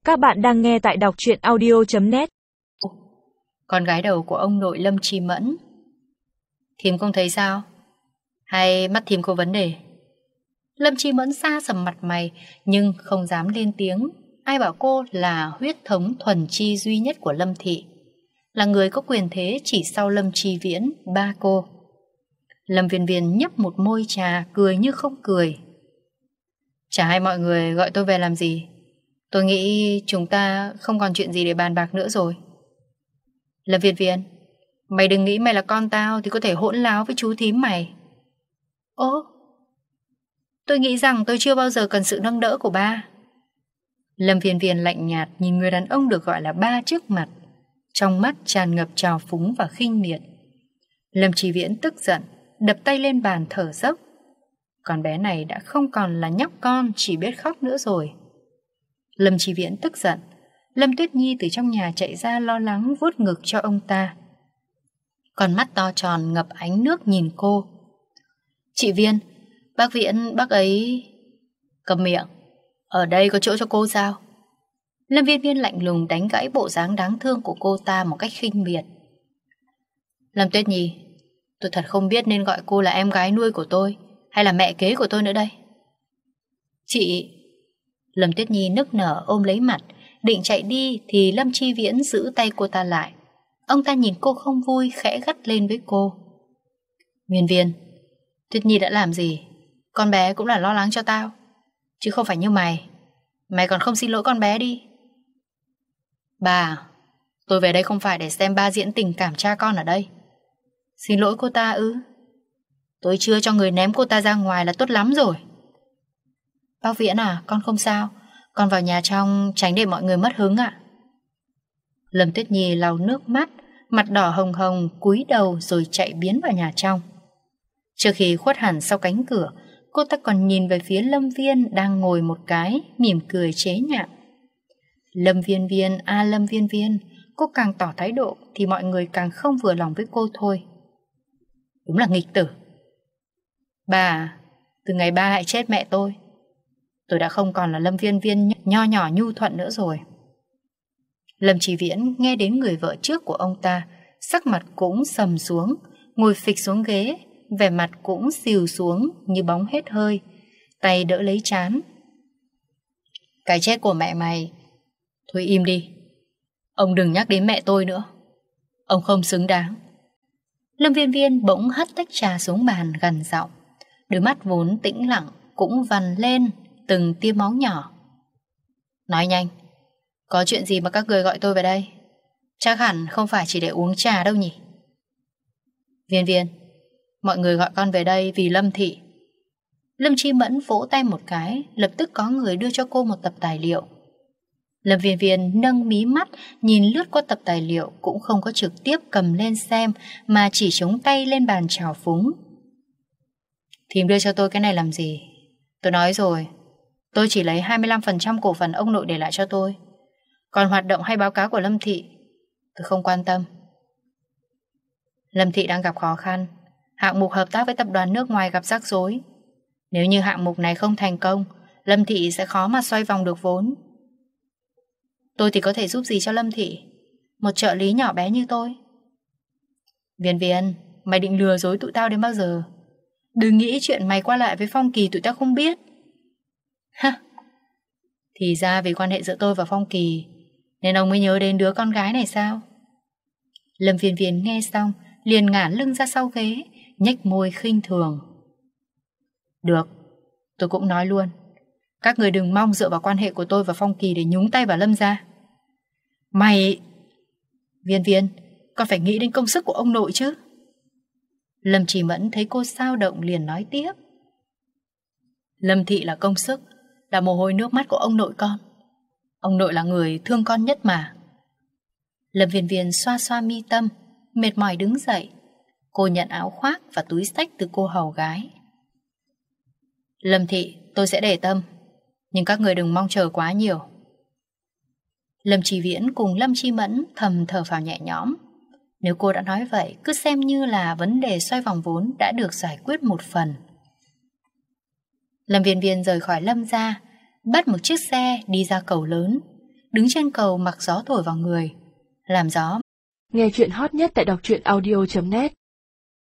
Các bạn đang nghe tại đọc truyện audio.net. Con gái đầu của ông nội Lâm Chi Mẫn. Thím không thấy sao? Hay mắt thím có vấn đề? Lâm Chi Mẫn xa sầm mặt mày nhưng không dám lên tiếng. Ai bảo cô là huyết thống thuần chi duy nhất của Lâm thị, là người có quyền thế chỉ sau Lâm Chi Viễn, ba cô. Lâm Viên Viên nhấp một môi trà, cười như không cười. Chả hay mọi người gọi tôi về làm gì. Tôi nghĩ chúng ta không còn chuyện gì để bàn bạc nữa rồi. Lâm Viên Viên, mày đừng nghĩ mày là con tao thì có thể hỗn láo với chú thím mày. Ố, tôi nghĩ rằng tôi chưa bao giờ cần sự nâng đỡ của ba. Lâm Viên Viên lạnh nhạt nhìn người đàn ông được gọi là ba trước mặt, trong mắt tràn ngập trào phúng và khinh miệt. Lâm Chi Viễn tức giận, đập tay lên bàn thở dốc. Con bé này đã không còn là nhóc con chỉ biết khóc nữa rồi. Lâm Chi Viễn tức giận. Lâm Tuyết Nhi từ trong nhà chạy ra lo lắng vuốt ngực cho ông ta. Con mắt to tròn ngập ánh nước nhìn cô. Chị Viên, bác Viễn, bác ấy... Cầm miệng, ở đây có chỗ cho cô sao? Lâm Viên Viên lạnh lùng đánh gãy bộ dáng đáng thương của cô ta một cách khinh miệt. Lâm Tuyết Nhi, tôi thật không biết nên gọi cô là em gái nuôi của tôi hay là mẹ kế của tôi nữa đây. Chị... Lâm Tuyết Nhi nức nở ôm lấy mặt, định chạy đi thì Lâm Chi Viễn giữ tay cô ta lại. Ông ta nhìn cô không vui, khẽ gắt lên với cô. Viên Viên, Tuyết Nhi đã làm gì? Con bé cũng là lo lắng cho tao, chứ không phải như mày. Mày còn không xin lỗi con bé đi. Bà, tôi về đây không phải để xem ba diễn tình cảm cha con ở đây. Xin lỗi cô ta ư? Tôi chưa cho người ném cô ta ra ngoài là tốt lắm rồi. Bác Viễn à, con không sao. Con vào nhà trong tránh để mọi người mất hứng ạ. Lâm Tuyết Nhi lau nước mắt, mặt đỏ hồng hồng, cúi đầu rồi chạy biến vào nhà trong. Trước khi khuất hẳn sau cánh cửa, cô ta còn nhìn về phía Lâm Viên đang ngồi một cái, mỉm cười chế nhạo. Lâm Viên Viên, Lâm Viên Viên, cô càng tỏ thái độ thì mọi người càng không vừa lòng với cô thôi. Đúng là nghịch tử. Bà, từ ngày ba hại chết mẹ tôi đã không còn là Lâm Viên Viên nho nhỏ nhu thuận nữa rồi. Lâm Chi Viễn nghe đến người vợ trước của ông ta, sắc mặt cũng sầm xuống, ngồi phịch xuống ghế, vẻ mặt cũng xìu xuống như bóng hết hơi, tay đỡ lấy trán. Cái chết của mẹ mày, thôi im đi. Ông đừng nhắc đến mẹ tôi nữa. Ông không xứng đáng. Lâm Viên Viên bỗng hất tách trà xuống bàn gằn giọng, đôi mắt vốn tĩnh lặng cũng vằn lên từng tia máu nhỏ. Nói nhanh, có chuyện gì mà các người gọi tôi về đây? Chắc hẳn không phải chỉ để uống trà đâu nhỉ? Viên Viên, mọi người gọi con về đây vì Lâm thị. Lâm Chi Mẫn vỗ tay một cái, lập tức có người đưa cho cô một tập tài liệu. Lâm Viên Viên nâng mí mắt, nhìn lướt qua tập tài liệu, cũng không có trực tiếp cầm lên xem mà chỉ chống tay lên bàn trào phúng. Thím đưa cho tôi cái này làm gì? Tôi nói rồi, tôi chỉ lấy 25% cổ phần ông nội để lại cho tôi. Còn hoạt động hay báo cáo của Lâm thị, tôi không quan tâm. Lâm thị đang gặp khó khăn, hạng mục hợp tác với tập đoàn nước ngoài gặp rắc rối. Nếu như hạng mục này không thành công, Lâm thị sẽ khó mà xoay vòng được vốn. Tôi thì có thể giúp gì cho Lâm thị? Một trợ lý nhỏ bé như tôi. Viên Viên, mày định lừa dối tụi tao đến bao giờ? Đừng nghĩ chuyện mày qua lại với Phong Kỳ tụi tao không biết. Ha! Thì ra vì quan hệ giữa tôi và Phong Kỳ nên ông mới nhớ đến đứa con gái này sao? Lâm Viên Viên nghe xong liền ngả lưng ra sau ghế, nhếch môi khinh thường. Được, tôi cũng nói luôn. Các người đừng mong dựa vào quan hệ của tôi và Phong Kỳ để nhúng tay vào Lâm gia. Mày... Viên Viên, con phải nghĩ đến công sức của ông nội chứ. Lâm Chỉ Mẫn thấy cô xao động liền nói tiếp. Lâm thị là công sức, là mồ hôi nước mắt của ông nội con. Ông nội là người thương con nhất mà. Lâm Viên Viên xoa xoa mi tâm, mệt mỏi đứng dậy. Cô nhận áo khoác và túi xách từ cô hầu gái. Lâm thị, tôi sẽ để tâm, nhưng các người đừng mong chờ quá nhiều. Lâm Chi Viễn cùng Lâm Chi Mẫn thầm thở phào nhẹ nhõm. Nếu cô đã nói vậy, cứ xem như là vấn đề xoay vòng vốn đã được giải quyết một phần. Lâm Viên Viên rời khỏi Lâm gia, bắt một chiếc xe đi ra cầu lớn. đứng trên cầu mặc gió thổi vào người, làm gió. Nghe chuyện hot nhất tại đọc truyện audio.net